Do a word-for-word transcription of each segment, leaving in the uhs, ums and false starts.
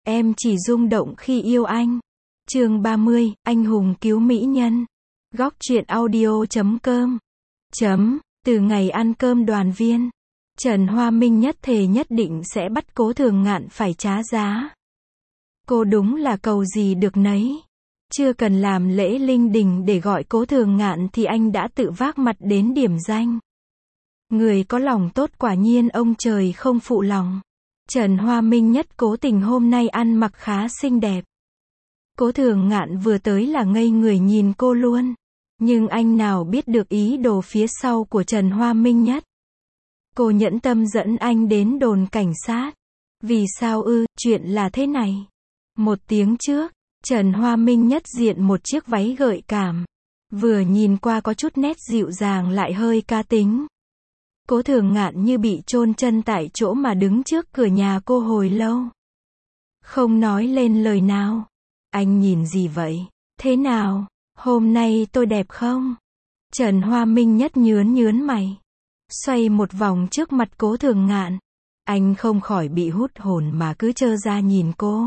Em chỉ rung động khi yêu anh. Chương ba mươi, anh hùng cứu mỹ nhân. Góc truyện audio chấm com. Chấm, từ ngày ăn cơm đoàn viên, Trần Hoa Minh nhất thề nhất định sẽ bắt Cố Thường Ngạn phải trả giá. Cô đúng là cầu gì được nấy. Chưa cần làm lễ linh đình để gọi Cố Thường Ngạn thì anh đã tự vác mặt đến điểm danh. Người có lòng tốt quả nhiên ông trời không phụ lòng. Trần Hoa Minh nhất cố tình hôm nay ăn mặc khá xinh đẹp. Cố Thường Ngạn vừa tới là ngây người nhìn cô luôn. Nhưng anh nào biết được ý đồ phía sau của Trần Hoa Minh nhất. Cô nhẫn tâm dẫn anh đến đồn cảnh sát. Vì sao ư, chuyện là thế này. Một tiếng trước, Trần Hoa Minh nhất diện một chiếc váy gợi cảm. Vừa nhìn qua có chút nét dịu dàng lại hơi cá tính. Cố Thường Ngạn như bị chôn chân tại chỗ mà đứng trước cửa nhà cô hồi lâu. Không nói lên lời nào. Anh nhìn gì vậy? Thế nào? Hôm nay tôi đẹp không? Trần Hoa Minh nhất nhướn nhướn mày. Xoay một vòng trước mặt Cố Thường Ngạn. Anh không khỏi bị hút hồn mà cứ trơ ra nhìn cô.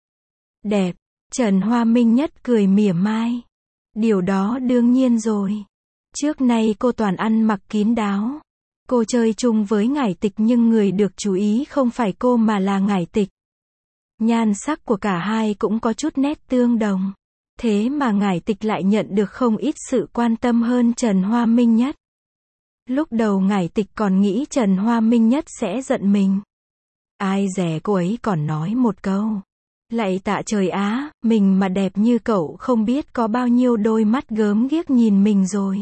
Đẹp. Trần Hoa Minh nhất cười mỉa mai. Điều đó đương nhiên rồi. Trước nay cô toàn ăn mặc kín đáo. Cô chơi chung với Ngải Tịch nhưng người được chú ý không phải cô mà là Ngải Tịch. Nhan sắc của cả hai cũng có chút nét tương đồng. Thế mà Ngải Tịch lại nhận được không ít sự quan tâm hơn Trần Hoa Minh nhất. Lúc đầu Ngải Tịch còn nghĩ Trần Hoa Minh nhất sẽ giận mình. Ai dè cô ấy còn nói một câu. Lạy tạ trời á, mình mà đẹp như cậu không biết có bao nhiêu đôi mắt gớm ghiếc nhìn mình rồi.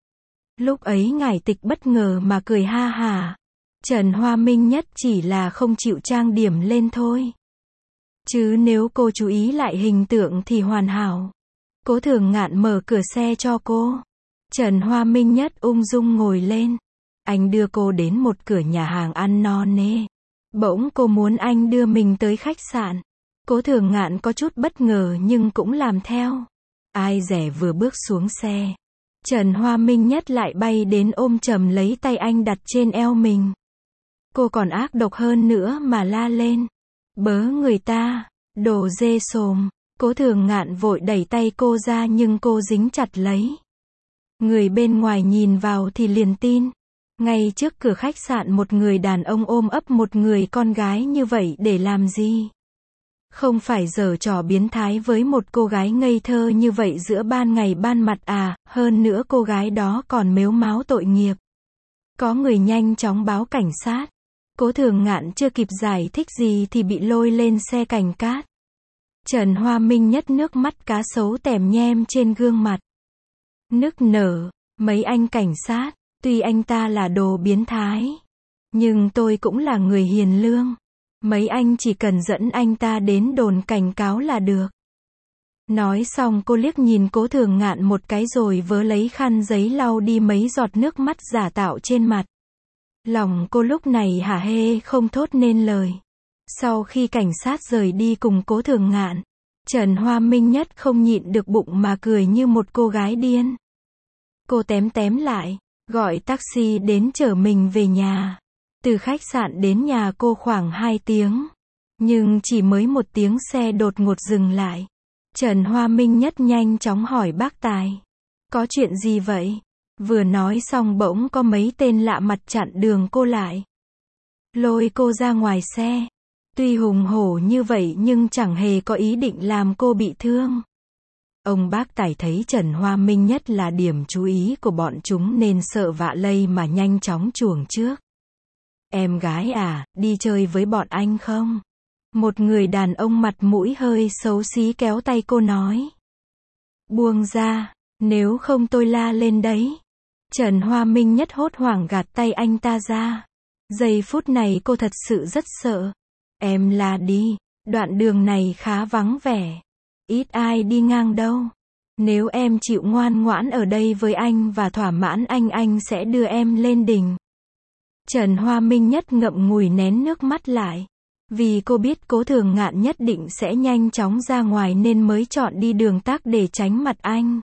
Lúc ấy Ngải Tịch bất ngờ mà cười ha hả. Trần Hoa Minh nhất chỉ là không chịu trang điểm lên thôi. Chứ nếu cô chú ý lại hình tượng thì hoàn hảo. Cố Thường Ngạn mở cửa xe cho cô. Trần Hoa Minh nhất ung dung ngồi lên. Anh đưa cô đến một cửa nhà hàng ăn no nê. Bỗng cô muốn anh đưa mình tới khách sạn. Cố Thường Ngạn có chút bất ngờ nhưng cũng làm theo. Ai dè vừa bước xuống xe, Trần Hoa Minh nhất lại bay đến ôm chầm lấy tay anh đặt trên eo mình. Cô còn ác độc hơn nữa mà la lên. Bớ người ta, đồ dê xồm. Cố Thường Ngạn vội đẩy tay cô ra nhưng cô dính chặt lấy. Người bên ngoài nhìn vào thì liền tin. Ngay trước cửa khách sạn một người đàn ông ôm ấp một người con gái như vậy để làm gì? Không phải giở trò biến thái với một cô gái ngây thơ như vậy giữa ban ngày ban mặt à, hơn nữa cô gái đó còn mếu máo tội nghiệp. Có người nhanh chóng báo cảnh sát. Cố Thường Ngạn chưa kịp giải thích gì thì bị lôi lên xe cảnh sát. Trần Hoa Minh nhất nước mắt cá sấu tèm nhem trên gương mặt. Nức nở, mấy anh cảnh sát, tuy anh ta là đồ biến thái, nhưng tôi cũng là người hiền lương. Mấy anh chỉ cần dẫn anh ta đến đồn cảnh cáo là được. Nói xong cô liếc nhìn Cố Thường Ngạn một cái rồi vớ lấy khăn giấy lau đi mấy giọt nước mắt giả tạo trên mặt. Lòng cô lúc này hả hê không thốt nên lời. Sau khi cảnh sát rời đi cùng Cố Thường Ngạn, Trần Hoa Minh nhất không nhịn được bụng mà cười như một cô gái điên. Cô tém tém lại, gọi taxi đến chở mình về nhà. Từ khách sạn đến nhà cô khoảng hai tiếng. Nhưng chỉ mới một tiếng xe đột ngột dừng lại. Trần Hoa Minh nhất nhanh chóng hỏi bác tài. Có chuyện gì vậy? Vừa nói xong bỗng có mấy tên lạ mặt chặn đường cô lại. Lôi cô ra ngoài xe. Tuy hùng hổ như vậy nhưng chẳng hề có ý định làm cô bị thương. Ông bác tài thấy Trần Hoa Minh nhất là điểm chú ý của bọn chúng nên sợ vạ lây mà nhanh chóng chuồng trước. Em gái à, đi chơi với bọn anh không? Một người đàn ông mặt mũi hơi xấu xí kéo tay cô nói. Buông ra, nếu không tôi la lên đấy. Trần Hoa Minh nhất hốt hoảng gạt tay anh ta ra. Giây phút này cô thật sự rất sợ. Em la đi, đoạn đường này khá vắng vẻ. Ít ai đi ngang đâu. Nếu em chịu ngoan ngoãn ở đây với anh và thỏa mãn anh anh sẽ đưa em lên đỉnh. Trần Hoa Minh nhất ngậm ngùi nén nước mắt lại. Vì cô biết Cố Thường Ngạn nhất định sẽ nhanh chóng ra ngoài nên mới chọn đi đường tắc để tránh mặt anh.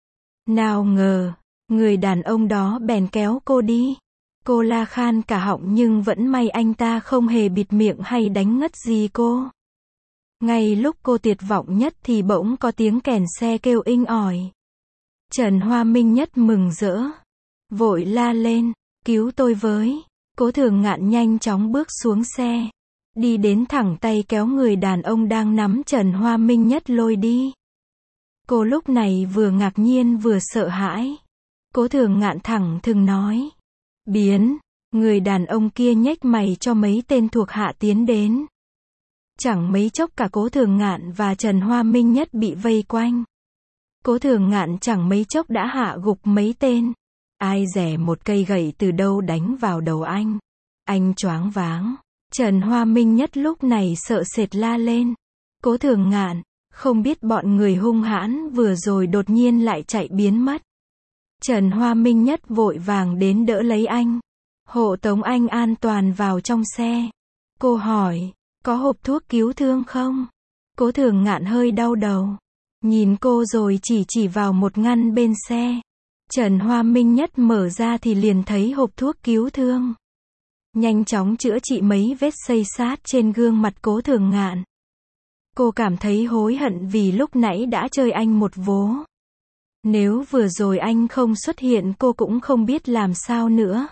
Nào ngờ, người đàn ông đó bèn kéo cô đi. Cô la khan cả họng nhưng vẫn may anh ta không hề bịt miệng hay đánh ngất gì cô. Ngay lúc cô tuyệt vọng nhất thì bỗng có tiếng kèn xe kêu inh ỏi. Trần Hoa Minh Nhất mừng rỡ, vội la lên, cứu tôi với. Cố Thường Ngạn nhanh chóng bước xuống xe, đi đến thẳng tay kéo người đàn ông đang nắm Trần Hoa Minh Nhất lôi đi. Cô lúc này vừa ngạc nhiên vừa sợ hãi. Cố Thường Ngạn thẳng thừng nói, biến. Người đàn ông kia nhếch mày cho mấy tên thuộc hạ tiến đến. Chẳng mấy chốc cả Cố Thường Ngạn và Trần Hoa Minh Nhất bị vây quanh. Cố Thường Ngạn chẳng mấy chốc đã hạ gục mấy tên. Ai dè một cây gậy từ đâu đánh vào đầu anh. Anh choáng váng. Trần Hoa Minh Nhất lúc này sợ sệt la lên. Cố Thường Ngạn, không biết bọn người hung hãn vừa rồi đột nhiên lại chạy biến mất. Trần Hoa Minh Nhất vội vàng đến đỡ lấy anh, hộ tống anh an toàn vào trong xe. Cô hỏi, có hộp thuốc cứu thương không? Cố Thường Ngạn hơi đau đầu, nhìn cô rồi chỉ chỉ vào một ngăn bên xe. Trần Hoa Minh Nhất mở ra thì liền thấy hộp thuốc cứu thương. Nhanh chóng chữa trị mấy vết xây sát trên gương mặt Cố Thường Ngạn. Cô cảm thấy hối hận vì lúc nãy đã chơi anh một vố. Nếu vừa rồi anh không xuất hiện cô cũng không biết làm sao nữa.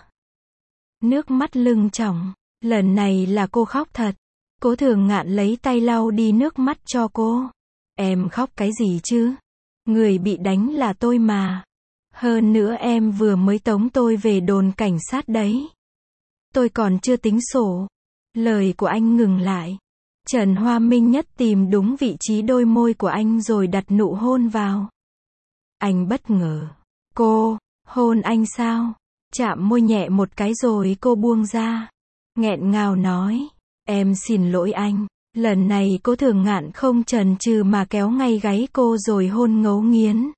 Nước mắt lưng tròng, lần này là cô khóc thật. Cố Thường Ngạn lấy tay lau đi nước mắt cho cô. Em khóc cái gì chứ? Người bị đánh là tôi mà. Hơn nữa em vừa mới tống tôi về đồn cảnh sát đấy. Tôi còn chưa tính sổ. Lời của anh ngừng lại. Trần Hoa Minh Nhất tìm đúng vị trí đôi môi của anh rồi đặt nụ hôn vào. Anh bất ngờ. Cô, hôn anh sao? Chạm môi nhẹ một cái rồi cô buông ra. Nghẹn ngào nói, em xin lỗi anh. Lần này Cố Thường Ngạn không chần chừ mà kéo ngay gáy cô rồi hôn ngấu nghiến.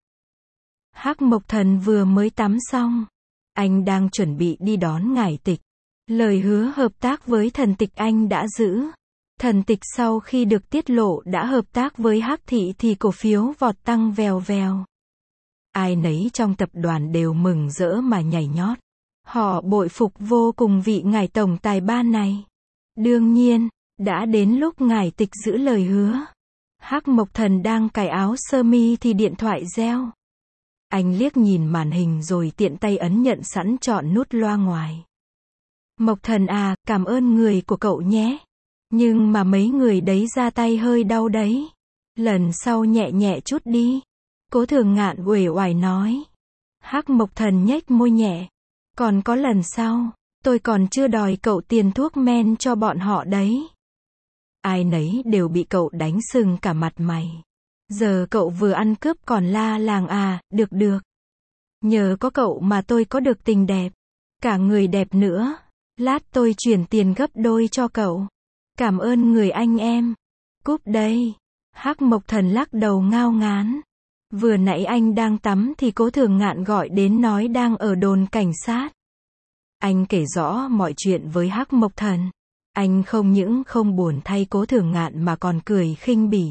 Hắc Mộc Thần vừa mới tắm xong. Anh đang chuẩn bị đi đón ngải tịch. Lời hứa hợp tác với Thần Tịch anh đã giữ. Thần Tịch sau khi được tiết lộ đã hợp tác với Hắc Thị thì cổ phiếu vọt tăng vèo vèo. Ai nấy trong tập đoàn đều mừng rỡ mà nhảy nhót. Họ bội phục vô cùng vị ngải tổng tài ba này. Đương nhiên, đã đến lúc ngải tịch giữ lời hứa. Hắc Mộc Thần đang cài áo sơ mi thì điện thoại reo. Anh liếc nhìn màn hình rồi tiện tay ấn nhận sẵn chọn nút loa ngoài. Mộc Thần à, cảm ơn người của cậu nhé. Nhưng mà mấy người đấy ra tay hơi đau đấy. Lần sau nhẹ nhẹ chút đi. Cố Thường Ngạn uể oải nói. Hắc Mộc Thần nhếch môi nhẹ. Còn có lần sau, tôi còn chưa đòi cậu tiền thuốc men cho bọn họ đấy. Ai nấy đều bị cậu đánh sưng cả mặt mày. Giờ cậu vừa ăn cướp còn la làng à, được được. Nhờ có cậu mà tôi có được tình đẹp. Cả người đẹp nữa. Lát tôi chuyển tiền gấp đôi cho cậu. Cảm ơn người anh em. Cúp đây. Hắc Mộc Thần lắc đầu ngao ngán. Vừa nãy anh đang tắm thì Cố Thường Ngạn gọi đến nói đang ở đồn cảnh sát. Anh kể rõ mọi chuyện với Hắc Mộc Thần. Anh không những không buồn thay Cố Thường Ngạn mà còn cười khinh bỉ.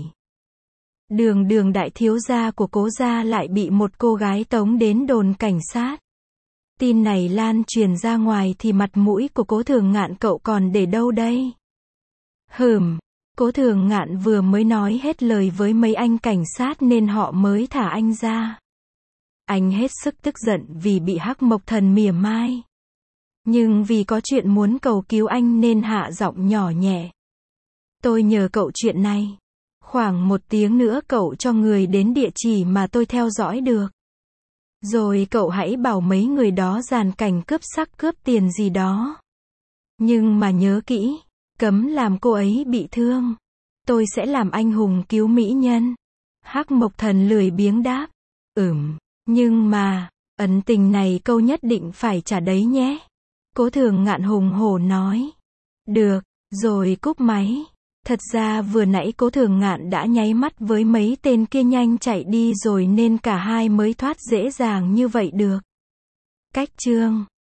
Đường đường đại thiếu gia của Cố gia lại bị một cô gái tống đến đồn cảnh sát. Tin này lan truyền ra ngoài thì mặt mũi của Cố Thường Ngạn cậu còn để đâu đây? Hừm. Cố Thường Ngạn vừa mới nói hết lời với mấy anh cảnh sát nên họ mới thả anh ra. Anh hết sức tức giận vì bị Hắc Mộc Thần mỉa mai. Nhưng vì có chuyện muốn cầu cứu anh nên hạ giọng nhỏ nhẹ. Tôi nhờ cậu chuyện này. Khoảng một tiếng nữa cậu cho người đến địa chỉ mà tôi theo dõi được. Rồi cậu hãy bảo mấy người đó dàn cảnh cướp sắc cướp tiền gì đó. Nhưng mà nhớ kỹ. Cấm làm cô ấy bị thương. Tôi sẽ làm anh hùng cứu mỹ nhân. Hắc Mộc Thần lười biếng đáp. Ừm, nhưng mà, ấn tình này câu nhất định phải trả đấy nhé. Cố Thường Ngạn hùng hổ nói. Được, rồi cúp máy. Thật ra vừa nãy Cố Thường Ngạn đã nháy mắt với mấy tên kia nhanh chạy đi rồi nên cả hai mới thoát dễ dàng như vậy được. Cách chương